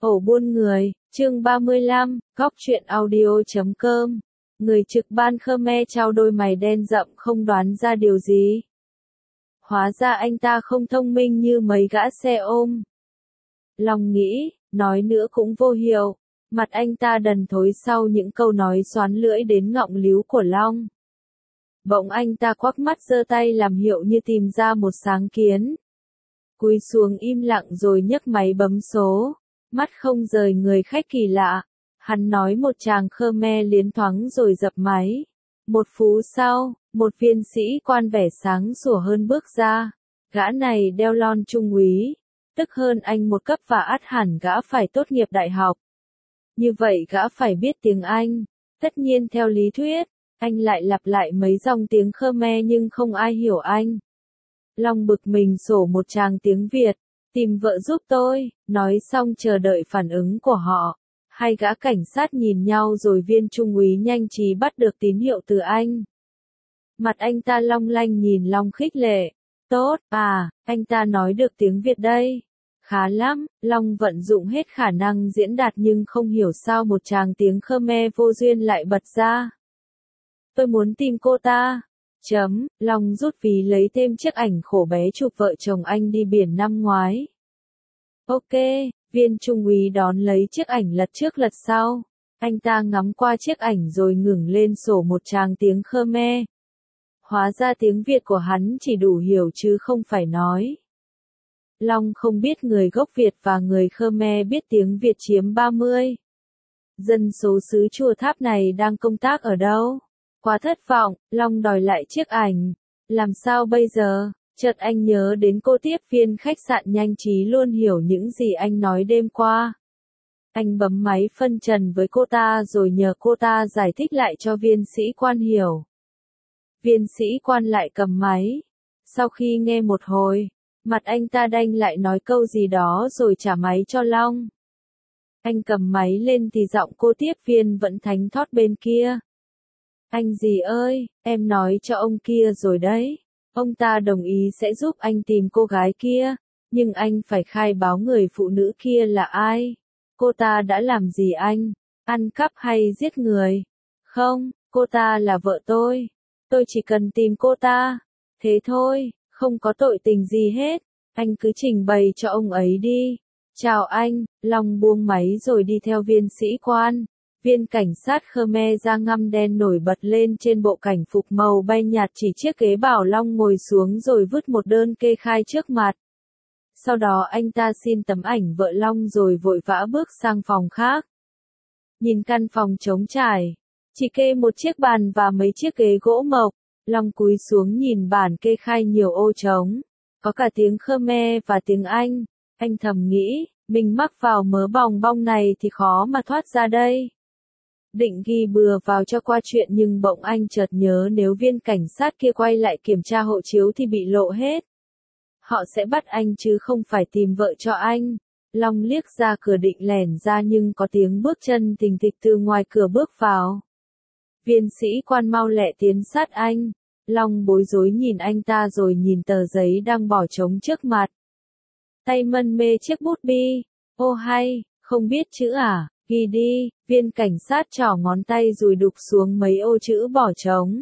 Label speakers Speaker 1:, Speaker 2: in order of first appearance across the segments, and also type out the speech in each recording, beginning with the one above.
Speaker 1: Ổ buôn người, chương 35, góc truyện audio.com. Người trực ban Khmer trao đôi mày đen rậm không đoán ra điều gì. Hóa ra anh ta không thông minh như mấy gã xe ôm. Long nghĩ, nói nữa cũng vô hiệu. Mặt anh ta đần thối sau những câu nói xoắn lưỡi đến ngọng líu của Long. Bỗng anh ta quắc mắt giơ tay làm hiệu như tìm ra một sáng kiến. Cúi xuống im lặng rồi nhấc máy bấm số. Mắt không rời người khách kỳ lạ. Hắn nói một tràng Khmer liến thoáng rồi dập máy. Một phút sau, một viên sĩ quan vẻ sáng sủa hơn bước ra. Gã này đeo lon trung úy, tức hơn anh một cấp và ắt hẳn gã phải tốt nghiệp đại học. Như vậy gã phải biết tiếng Anh. Tất nhiên theo lý thuyết, anh lại lặp lại mấy dòng tiếng Khmer nhưng không ai hiểu anh. Long bực mình sổ một tràng tiếng Việt. Tìm vợ giúp tôi, nói xong chờ đợi phản ứng của họ. Hai gã cảnh sát nhìn nhau rồi viên trung úy nhanh trí bắt được tín hiệu từ anh. Mặt anh ta long lanh nhìn Long khích lệ. Tốt, anh ta nói được tiếng Việt đây. Khá lắm, Long vận dụng hết khả năng diễn đạt nhưng không hiểu sao một tràng tiếng Khmer vô duyên lại bật ra. Tôi muốn tìm cô ta. Long rút ví lấy thêm chiếc ảnh khổ bé chụp vợ chồng anh đi biển năm ngoái. Ok, viên trung úy đón lấy chiếc ảnh lật trước lật sau. Anh ta ngắm qua chiếc ảnh rồi ngẩng lên sổ một tràng tiếng Khmer. Hóa ra tiếng Việt của hắn chỉ đủ hiểu chứ không phải nói. Long không biết người gốc Việt và người Khmer biết tiếng Việt chiếm 30. Dân số xứ Chùa Tháp này đang công tác ở đâu? Quá thất vọng, Long đòi lại chiếc ảnh. Làm sao bây giờ? Chợt anh nhớ đến cô tiếp viên khách sạn nhanh trí luôn hiểu những gì anh nói đêm qua. Anh bấm máy phân trần với cô ta rồi nhờ cô ta giải thích lại cho viên sĩ quan hiểu. Viên sĩ quan lại cầm máy. Sau khi nghe một hồi, mặt anh ta đanh lại nói câu gì đó rồi trả máy cho Long. Anh cầm máy lên thì giọng cô tiếp viên vẫn thánh thót bên kia. Anh gì ơi, em nói cho ông kia rồi đấy. Ông ta đồng ý sẽ giúp anh tìm cô gái kia, nhưng anh phải khai báo người phụ nữ kia là ai. Cô ta đã làm gì anh? Ăn cắp hay giết người? Không, cô ta là vợ tôi. Tôi chỉ cần tìm cô ta. Thế thôi, không có tội tình gì hết. Anh cứ trình bày cho ông ấy đi. Chào anh, Long buông máy rồi đi theo viên sĩ quan. Viên cảnh sát Khmer da ngăm đen nổi bật lên trên bộ cảnh phục màu bay nhạt chỉ chiếc ghế bảo Long ngồi xuống rồi vứt một đơn kê khai trước mặt. Sau đó anh ta xin tấm ảnh vợ Long rồi vội vã bước sang phòng khác. Nhìn căn phòng trống trải, chỉ kê một chiếc bàn và mấy chiếc ghế gỗ mộc, Long cúi xuống nhìn bản kê khai nhiều ô trống, có cả tiếng Khmer và tiếng Anh. Anh thầm nghĩ, mình mắc vào mớ bòng bong này thì khó mà thoát ra đây. Định ghi bừa vào cho qua chuyện nhưng bỗng anh chợt nhớ nếu viên cảnh sát kia quay lại kiểm tra hộ chiếu thì bị lộ hết. Họ sẽ bắt anh chứ không phải tìm vợ cho anh. Long liếc ra cửa định lẻn ra nhưng có tiếng bước chân thình thịch từ ngoài cửa bước vào. Viên sĩ quan mau lẹ tiến sát anh. Long bối rối nhìn anh ta rồi nhìn tờ giấy đang bỏ trống trước mặt. Tay mân mê chiếc bút bi. Ô hay, không biết chữ à? Ghi đi, viên cảnh sát trỏ ngón tay rồi đục xuống mấy ô chữ bỏ trống.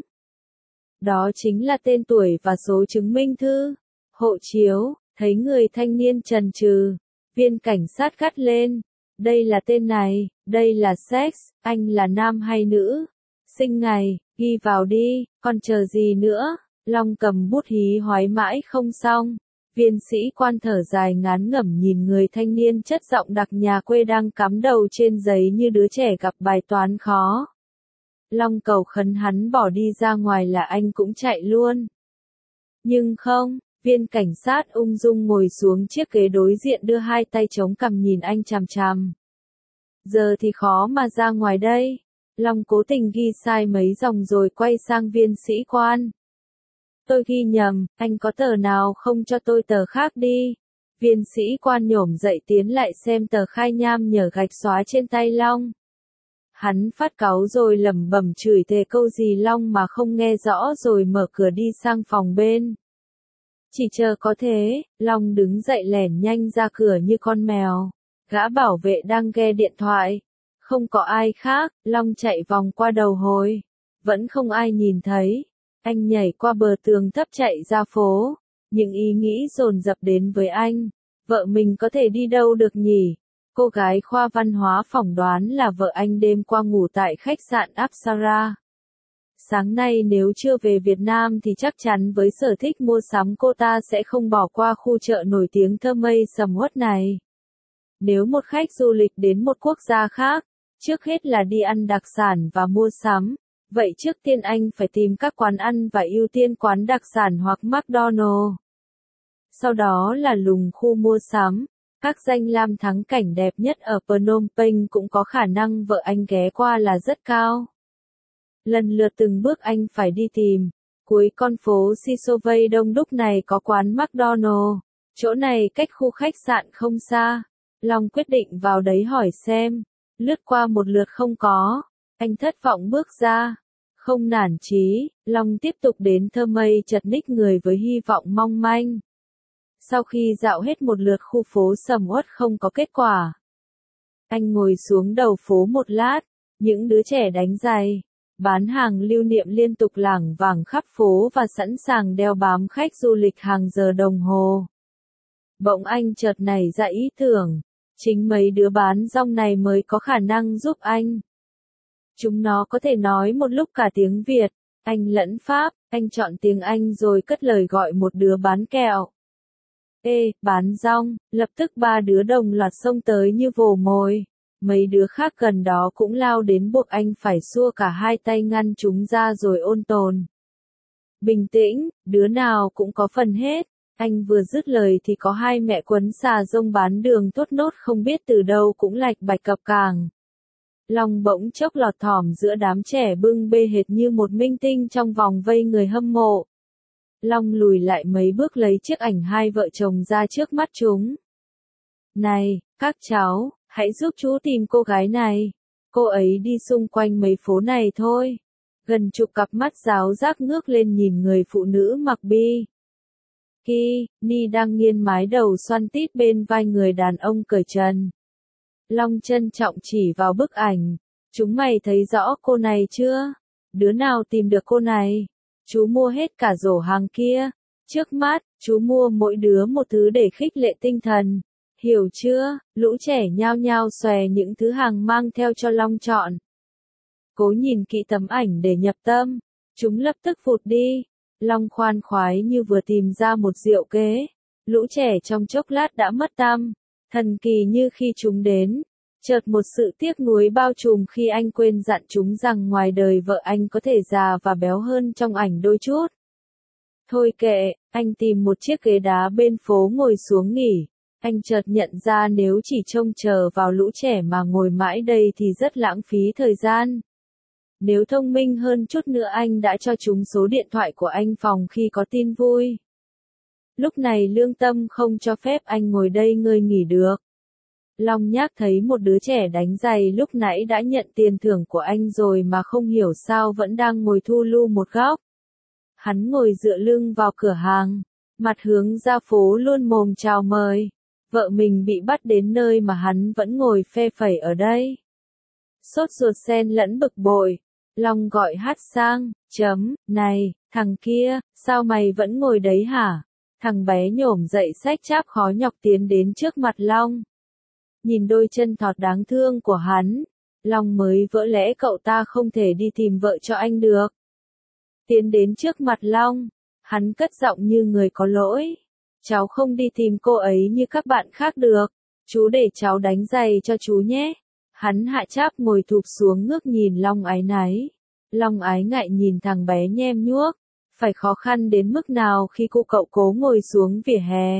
Speaker 1: Đó chính là tên tuổi và số chứng minh thư. Hộ chiếu, thấy người thanh niên chần chừ. Viên cảnh sát gắt lên. Đây là tên này, đây là sex, anh là nam hay nữ? Sinh ngày, ghi vào đi, còn chờ gì nữa? Long cầm bút hí hoái mãi không xong. Viên sĩ quan thở dài ngán ngẩm nhìn người thanh niên chất giọng đặc nhà quê đang cắm đầu trên giấy như đứa trẻ gặp bài toán khó. Long cầu khấn hắn bỏ đi ra ngoài là anh cũng chạy luôn. Nhưng không, viên cảnh sát ung dung ngồi xuống chiếc ghế đối diện đưa hai tay chống cằm nhìn anh chằm chằm. Giờ thì khó mà ra ngoài đây. Long cố tình ghi sai mấy dòng rồi quay sang viên sĩ quan. Tôi ghi nhầm, anh có tờ nào không cho tôi tờ khác đi. Viên sĩ quan nhổm dậy tiến lại xem tờ khai nham nhở gạch xóa trên tay Long. Hắn phát cáu rồi lẩm bẩm chửi thề câu gì Long mà không nghe rõ rồi mở cửa đi sang phòng bên. Chỉ chờ có thế, Long đứng dậy lẻn nhanh ra cửa như con mèo. Gã bảo vệ đang nghe điện thoại. Không có ai khác, Long chạy vòng qua đầu hồi. Vẫn không ai nhìn thấy. Anh nhảy qua bờ tường thấp chạy ra phố. Những ý nghĩ dồn dập đến với anh. Vợ mình có thể đi đâu được nhỉ? Cô gái khoa văn hóa phỏng đoán là vợ anh đêm qua ngủ tại khách sạn Apsara. Sáng nay nếu chưa về Việt Nam thì chắc chắn với sở thích mua sắm cô ta sẽ không bỏ qua khu chợ nổi tiếng thơ mây sầm uất này. Nếu một khách du lịch đến một quốc gia khác, trước hết là đi ăn đặc sản và mua sắm, vậy trước tiên anh phải tìm các quán ăn và ưu tiên quán đặc sản hoặc McDonald's. Sau đó là lùng khu mua sắm. Các danh lam thắng cảnh đẹp nhất ở Phnom Penh cũng có khả năng vợ anh ghé qua là rất cao. Lần lượt từng bước anh phải đi tìm. Cuối con phố Sisouvay đông đúc này có quán McDonald's. Chỗ này cách khu khách sạn không xa. Long quyết định vào đấy hỏi xem. Lướt qua một lượt không có. Anh thất vọng bước ra. Không nản chí, Long tiếp tục đến thơ mây chật ních người với hy vọng mong manh. Sau khi dạo hết một lượt khu phố sầm uất không có kết quả. Anh ngồi xuống đầu phố một lát, những đứa trẻ đánh giày, bán hàng lưu niệm liên tục lảng vảng khắp phố và sẵn sàng đeo bám khách du lịch hàng giờ đồng hồ. Bỗng anh chợt nảy ra ý tưởng, chính mấy đứa bán rong này mới có khả năng giúp anh. Chúng nó có thể nói một lúc cả tiếng Việt, Anh lẫn Pháp, anh chọn tiếng Anh rồi cất lời gọi một đứa bán kẹo. Ê, bán rong, lập tức ba đứa đồng loạt xông tới như vồ mồi. Mấy đứa khác gần đó cũng lao đến buộc anh phải xua cả hai tay ngăn chúng ra rồi ôn tồn. Bình tĩnh, đứa nào cũng có phần hết. Anh vừa dứt lời thì có hai mẹ quấn xà rông bán đường thốt nốt không biết từ đâu cũng lạch bạch cập càng. Long bỗng chốc lọt thỏm giữa đám trẻ bưng bê hệt như một minh tinh trong vòng vây người hâm mộ. Long lùi lại mấy bước lấy chiếc ảnh hai vợ chồng ra trước mắt chúng. Này, các cháu, hãy giúp chú tìm cô gái này. Cô ấy đi xung quanh mấy phố này thôi. Gần chục cặp mắt giáo giác ngước lên nhìn người phụ nữ mặc bi Ni đang nghiêng mái đầu xoăn tít bên vai người đàn ông cởi trần. Long trân trọng chỉ vào bức ảnh. Chúng mày thấy rõ cô này chưa? Đứa nào tìm được cô này? Chú mua hết cả rổ hàng kia. Trước mắt, chú mua mỗi đứa một thứ để khích lệ tinh thần. Hiểu chưa? Lũ trẻ nhao nhao xòe những thứ hàng mang theo cho Long chọn. Cố nhìn kỹ tấm ảnh để nhập tâm. Chúng lập tức vụt đi. Long khoan khoái như vừa tìm ra một diệu kế. Lũ trẻ trong chốc lát đã mất tăm. Thần kỳ như khi chúng đến. Chợt một sự tiếc nuối bao trùm khi anh quên dặn chúng rằng ngoài đời vợ anh có thể già và béo hơn trong ảnh đôi chút. Thôi kệ, anh tìm một chiếc ghế đá bên phố ngồi xuống nghỉ. Anh chợt nhận ra nếu chỉ trông chờ vào lũ trẻ mà ngồi mãi đây thì rất lãng phí thời gian. Nếu thông minh hơn chút nữa anh đã cho chúng số điện thoại của anh phòng khi có tin vui. Lúc này lương tâm không cho phép anh ngồi đây ngơi nghỉ được. Long nhác thấy một đứa trẻ đánh giày lúc nãy đã nhận tiền thưởng của anh rồi mà không hiểu sao vẫn đang ngồi thu lu một góc. Hắn ngồi dựa lưng vào cửa hàng, mặt hướng ra phố luôn mồm chào mời. Vợ mình bị bắt đến nơi mà hắn vẫn ngồi phe phẩy ở đây. Sốt ruột xen lẫn bực bội. Long gọi hát sang, này, thằng kia, sao mày vẫn ngồi đấy hả? Thằng bé nhổm dậy xách cháp khó nhọc tiến đến trước mặt Long. Nhìn đôi chân thọt đáng thương của hắn, Long mới vỡ lẽ cậu ta không thể đi tìm vợ cho anh được. Tiến đến trước mặt Long, hắn cất giọng như người có lỗi. Cháu không đi tìm cô ấy như các bạn khác được. Chú để cháu đánh giày cho chú nhé. Hắn hạ cháp ngồi thụp xuống ngước nhìn Long áy náy. Long ái ngại nhìn thằng bé nhem nhuốc. Phải khó khăn đến mức nào khi cô cậu cố ngồi xuống vỉa hè.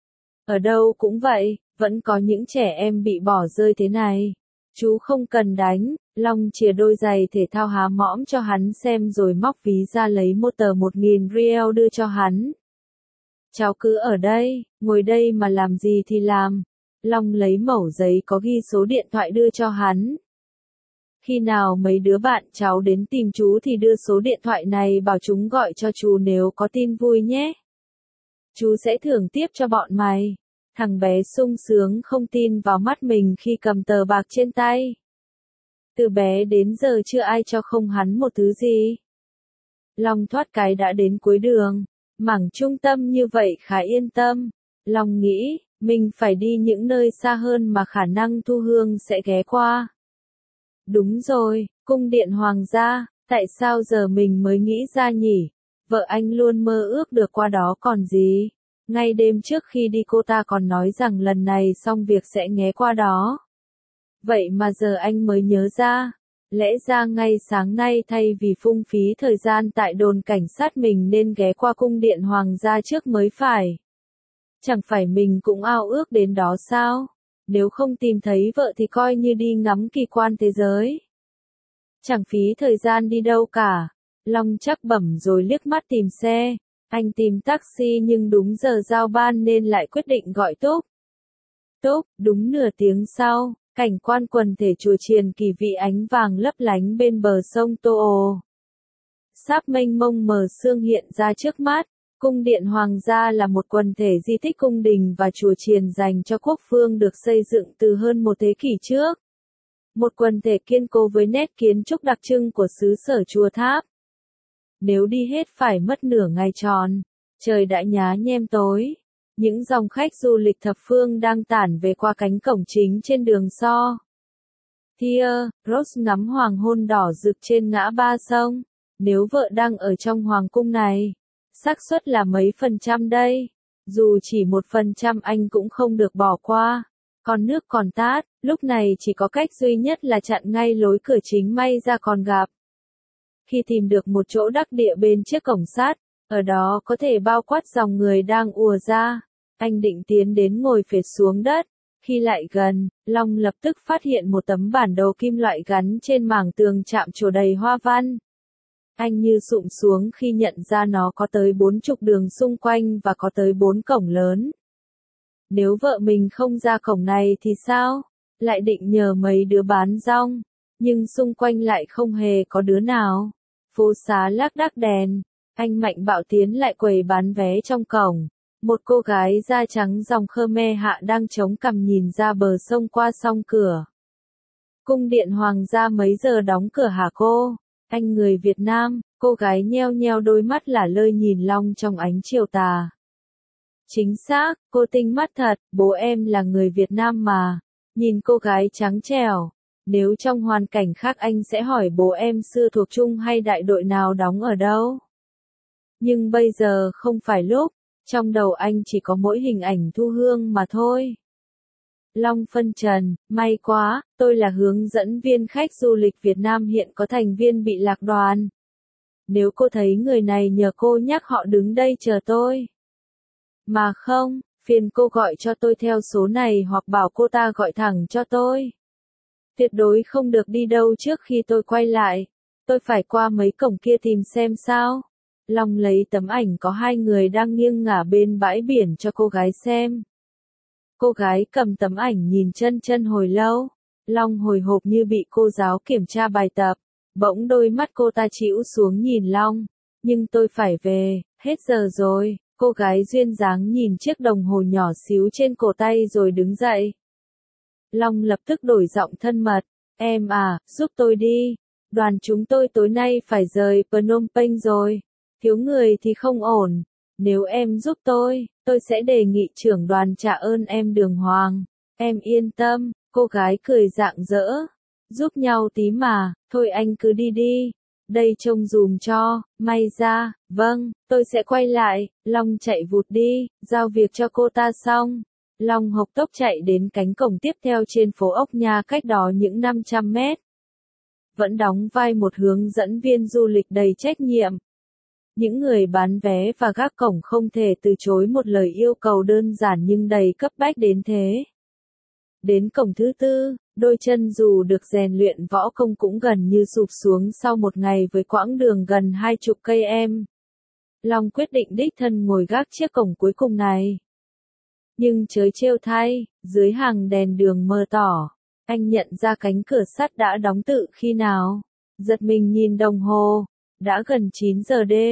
Speaker 1: Ở đâu cũng vậy, vẫn có những trẻ em bị bỏ rơi thế này. Chú không cần đánh. Long chìa đôi giày thể thao há mõm cho hắn xem rồi móc ví ra lấy một tờ 1.000 riel đưa cho hắn. Cháu cứ ở đây, ngồi đây mà làm gì thì làm. Long lấy mẩu giấy có ghi số điện thoại đưa cho hắn. Khi nào mấy đứa bạn cháu đến tìm chú thì đưa số điện thoại này bảo chúng gọi cho chú nếu có tin vui nhé. Chú sẽ thưởng tiếp cho bọn mày. Thằng bé sung sướng không tin vào mắt mình khi cầm tờ bạc trên tay. Từ bé đến giờ chưa ai cho không hắn một thứ gì. Long thoát cái đã đến cuối đường, mảng trung tâm như vậy khá yên tâm. Long nghĩ, mình phải đi những nơi xa hơn mà khả năng Thu Hương sẽ ghé qua. Đúng rồi, cung điện hoàng gia, tại sao giờ mình mới nghĩ ra nhỉ? Vợ anh luôn mơ ước được qua đó còn gì. Ngay đêm trước khi đi cô ta còn nói rằng lần này xong việc sẽ ghé qua đó. Vậy mà giờ anh mới nhớ ra. Lẽ ra ngay sáng nay thay vì phung phí thời gian tại đồn cảnh sát mình nên ghé qua cung điện hoàng gia trước mới phải. Chẳng phải mình cũng ao ước đến đó sao? Nếu không tìm thấy vợ thì coi như đi ngắm kỳ quan thế giới. Chẳng phí thời gian đi đâu cả. Long chắc bẩm rồi liếc mắt tìm xe. Anh tìm taxi nhưng đúng giờ giao ban nên lại quyết định gọi Túc. Túc, đúng nửa tiếng sau, cảnh quan quần thể chùa Triền Kỳ Vị ánh vàng lấp lánh bên bờ sông Tô Ồ. Sáp mênh mông mờ sương hiện ra trước mắt. Cung điện hoàng gia là một quần thể di tích cung đình và chùa chiền dành cho quốc phương được xây dựng từ hơn một thế kỷ trước. Một quần thể kiên cố với nét kiến trúc đặc trưng của xứ sở Chùa Tháp. Nếu đi hết phải mất nửa ngày tròn, trời đã nhá nhem tối. Những dòng khách du lịch thập phương đang tản về qua cánh cổng chính trên đường So. Thier, Rose ngắm hoàng hôn đỏ rực trên ngã ba sông. Nếu vợ đang ở trong hoàng cung này, xác suất là mấy % đây? Dù chỉ 1% anh cũng không được bỏ qua. Còn nước còn tát, lúc này chỉ có cách duy nhất là chặn ngay lối cửa chính may ra còn gặp. Khi tìm được một chỗ đắc địa bên chiếc cổng sắt, ở đó có thể bao quát dòng người đang ùa ra. Anh định tiến đến ngồi phệt xuống đất. Khi lại gần, Long lập tức phát hiện một tấm bản đồ kim loại gắn trên mảng tường chạm trổ đầy hoa văn. Anh như sụp xuống khi nhận ra nó có tới 40 đường xung quanh và có tới 4 cổng lớn. Nếu vợ mình không ra cổng này thì sao? Lại định nhờ mấy đứa bán rong, nhưng xung quanh lại không hề có đứa nào. Phố xá lác đác đèn, anh mạnh bạo tiến lại quầy bán vé trong cổng. Một cô gái da trắng dòng Khmer Hạ đang chống cằm nhìn ra bờ sông qua song cửa. Cung điện hoàng gia mấy giờ đóng cửa hả cô? Anh người Việt Nam, cô gái nheo nheo đôi mắt lả lơi nhìn Long trong ánh chiều tà. Chính xác, cô tinh mắt thật, bố em là người Việt Nam mà. Nhìn cô gái trắng trẻo. Nếu trong hoàn cảnh khác anh sẽ hỏi bố em xưa thuộc trung hay đại đội nào đóng ở đâu. Nhưng bây giờ không phải lúc, trong đầu anh chỉ có mỗi hình ảnh Thu Hương mà thôi. Long phân trần, may quá, tôi là hướng dẫn viên khách du lịch Việt Nam hiện có thành viên bị lạc đoàn. Nếu cô thấy người này nhờ cô nhắc họ đứng đây chờ tôi. Mà không, phiền cô gọi cho tôi theo số này hoặc bảo cô ta gọi thẳng cho tôi. Tuyệt đối không được đi đâu trước khi tôi quay lại. Tôi phải qua mấy cổng kia tìm xem sao. Long lấy tấm ảnh có hai người đang nghiêng ngả bên bãi biển cho cô gái xem. Cô gái cầm tấm ảnh nhìn chân chân hồi lâu. Long hồi hộp như bị cô giáo kiểm tra bài tập. Bỗng đôi mắt cô ta chĩu xuống nhìn Long. Nhưng tôi phải về, hết giờ rồi. Cô gái duyên dáng nhìn chiếc đồng hồ nhỏ xíu trên cổ tay rồi đứng dậy. Long lập tức đổi giọng thân mật. Em à, giúp tôi đi. Đoàn chúng tôi tối nay phải rời Phnom Penh rồi. Thiếu người thì không ổn. Nếu em giúp tôi sẽ đề nghị trưởng đoàn trả ơn em đường hoàng. Em yên tâm, cô gái cười rạng rỡ. Giúp nhau tí mà, thôi anh cứ đi đi. Đây trông dùm cho, may ra, vâng, tôi sẽ quay lại. Long chạy vụt đi, giao việc cho cô ta xong. Long hộc tốc chạy đến cánh cổng tiếp theo trên phố Ốc Nha cách đó những 500 mét. Vẫn đóng vai một hướng dẫn viên du lịch đầy trách nhiệm. Những người bán vé và gác cổng không thể từ chối một lời yêu cầu đơn giản nhưng đầy cấp bách đến thế. Đến cổng thứ tư, đôi chân dù được rèn luyện võ công cũng gần như sụp xuống sau một ngày với quãng đường gần 20 cây em. Long quyết định đích thân ngồi gác chiếc cổng cuối cùng này. Nhưng chớ trêu thay, dưới hàng đèn đường mờ tỏ, anh nhận ra cánh cửa sắt đã đóng tự khi nào. Giật mình nhìn đồng hồ, đã gần 9 giờ đêm.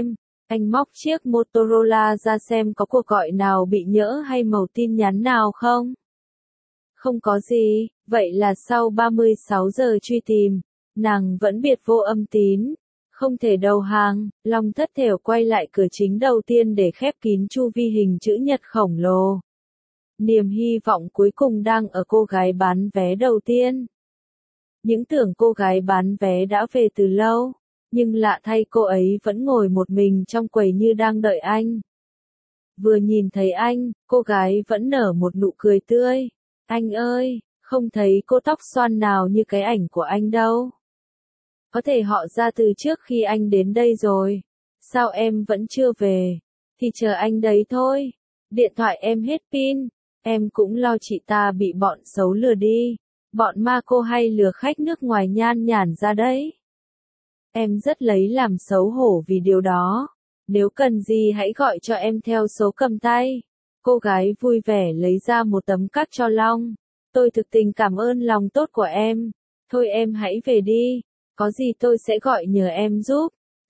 Speaker 1: Anh móc chiếc Motorola ra xem có cuộc gọi nào bị nhỡ hay mẩu tin nhắn nào không. Không có gì, vậy là sau 36 giờ truy tìm, nàng vẫn biệt vô âm tín. Không thể đầu hàng, Long thất thểu quay lại cửa chính đầu tiên để khép kín chu vi hình chữ nhật khổng lồ. Niềm hy vọng cuối cùng đang ở cô gái bán vé đầu tiên. Những tưởng cô gái bán vé đã về từ lâu, nhưng lạ thay cô ấy vẫn ngồi một mình trong quầy như đang đợi anh. Vừa nhìn thấy anh, cô gái vẫn nở một nụ cười tươi. Anh ơi, không thấy cô tóc xoăn nào như cái ảnh của anh đâu. Có thể họ ra từ trước khi anh đến đây rồi. Sao em vẫn chưa về? Thì chờ anh đấy thôi. Điện thoại em hết pin. Em cũng lo chị ta bị bọn xấu lừa đi. Bọn ma cô hay lừa khách nước ngoài nhan nhản ra đấy. Em rất lấy làm xấu hổ vì điều đó. Nếu cần gì hãy gọi cho em theo số cầm tay. Cô gái vui vẻ lấy ra một tấm card cho Long. Tôi thực tình cảm ơn lòng tốt của em. Thôi em hãy về đi. Có gì tôi sẽ gọi nhờ em giúp.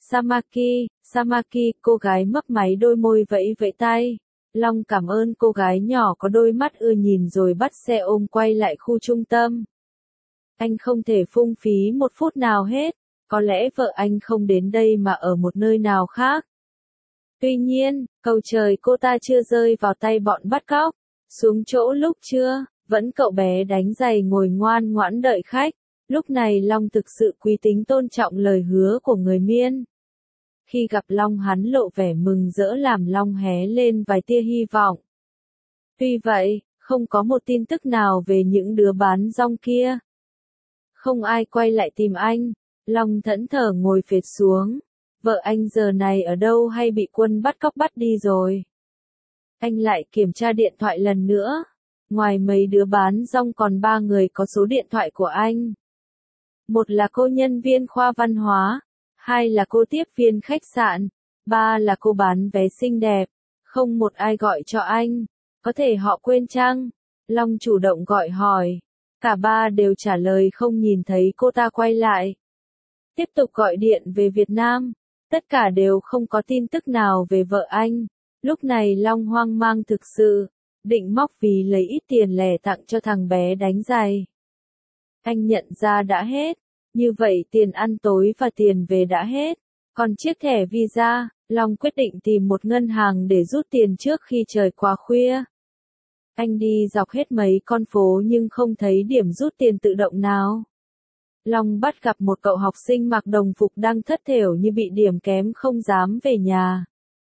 Speaker 1: Samaki, cô gái mấp máy đôi môi vẫy vẫy tay. Long cảm ơn cô gái nhỏ có đôi mắt ưa nhìn rồi bắt xe ôm quay lại khu trung tâm. Anh không thể phung phí một phút nào hết. Có lẽ vợ anh không đến đây mà ở một nơi nào khác. Tuy nhiên, cầu trời cô ta chưa rơi vào tay bọn bắt cóc. Xuống chỗ lúc trưa, vẫn cậu bé đánh giày ngồi ngoan ngoãn đợi khách. Lúc này Long thực sự quý tính tôn trọng lời hứa của người Miên. Khi gặp Long hắn lộ vẻ mừng rỡ làm Long hé lên vài tia hy vọng. Tuy vậy, không có một tin tức nào về những đứa bán rong kia. Không ai quay lại tìm anh. Long thẫn thờ ngồi phệt xuống. Vợ anh giờ này ở đâu hay bị quân bắt cóc bắt đi rồi? Anh lại kiểm tra điện thoại lần nữa. Ngoài mấy đứa bán rong còn 3 người có số điện thoại của anh. Một là cô nhân viên khoa văn hóa, 2 là cô tiếp viên khách sạn, 3 là cô bán vé xinh đẹp. Không một ai gọi cho anh. Có thể họ quên chăng? Long chủ động gọi hỏi. Cả 3 đều trả lời không nhìn thấy cô ta quay lại. Tiếp tục gọi điện về Việt Nam. Tất cả đều không có tin tức nào về vợ anh. Lúc này Long hoang mang thực sự. Định móc ví lấy ít tiền lẻ tặng cho thằng bé đánh giày. Anh nhận ra đã hết. Như vậy tiền ăn tối và tiền về đã hết. Còn chiếc thẻ visa, Long quyết định tìm một ngân hàng để rút tiền trước khi trời quá khuya. Anh đi dọc hết mấy con phố nhưng không thấy điểm rút tiền tự động nào. Long bắt gặp một cậu học sinh mặc đồng phục đang thất thểu như bị điểm kém không dám về nhà.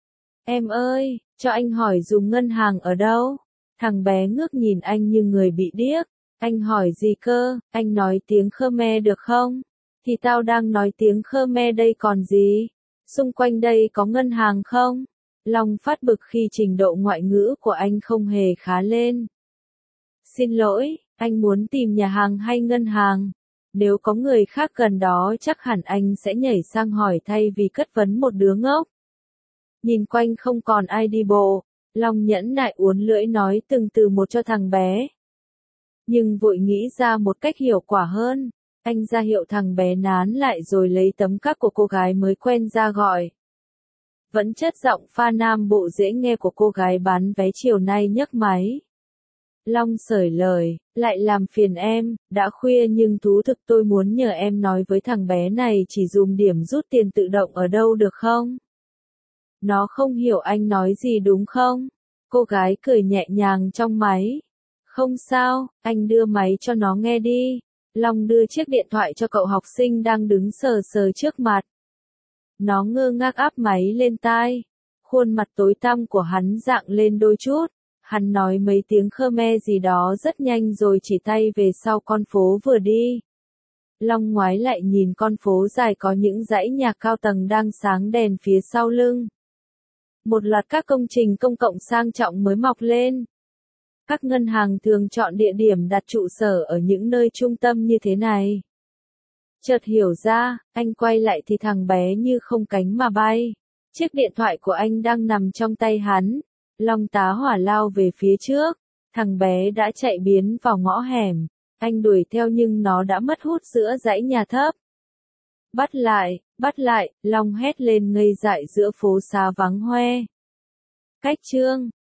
Speaker 1: Em ơi, cho anh hỏi dùng ngân hàng ở đâu? Thằng bé ngước nhìn anh như người bị điếc. Anh hỏi gì cơ, anh nói tiếng Khmer được không? Thì tao đang nói tiếng Khmer đây còn gì? Xung quanh đây có ngân hàng không? Long phát bực khi trình độ ngoại ngữ của anh không hề khá lên. Xin lỗi, anh muốn tìm nhà hàng hay ngân hàng? Nếu có người khác gần đó chắc hẳn anh sẽ nhảy sang hỏi thay vì cất vấn một đứa ngốc. Nhìn quanh không còn ai đi bộ, Long nhẫn nại uốn lưỡi nói từng từ một cho thằng bé. Nhưng vội nghĩ ra một cách hiệu quả hơn. Anh ra hiệu thằng bé nán lại rồi lấy tấm card của cô gái mới quen ra gọi. Vẫn chất giọng pha nam bộ dễ nghe của cô gái bán vé chiều nay nhấc máy. Long sởi lời, lại làm phiền em, đã khuya nhưng thú thực tôi muốn nhờ em nói với thằng bé này chỉ dùng điểm rút tiền tự động ở đâu được không? Nó không hiểu anh nói gì đúng không? Cô gái cười nhẹ nhàng trong máy. Không sao, anh đưa máy cho nó nghe đi. Long đưa chiếc điện thoại cho cậu học sinh đang đứng sờ sờ trước mặt. Nó ngơ ngác áp máy lên tai. Khuôn mặt tối tăm của hắn rạng lên đôi chút. Hắn nói mấy tiếng Khmer gì đó rất nhanh rồi chỉ tay về sau con phố vừa đi. Long ngoái lại nhìn con phố dài có những dãy nhà cao tầng đang sáng đèn phía sau lưng. Một loạt các công trình công cộng sang trọng mới mọc lên. Các ngân hàng thường chọn địa điểm đặt trụ sở ở những nơi trung tâm như thế này. Chợt hiểu ra, anh quay lại thì thằng bé như không cánh mà bay. Chiếc điện thoại của anh đang nằm trong tay hắn. Long tá hỏa lao về phía trước. Thằng bé đã chạy biến vào ngõ hẻm. Anh đuổi theo nhưng nó đã mất hút giữa dãy nhà thấp. Bắt lại, Long hét lên ngây dại giữa phố xá vắng hoe. Cách chương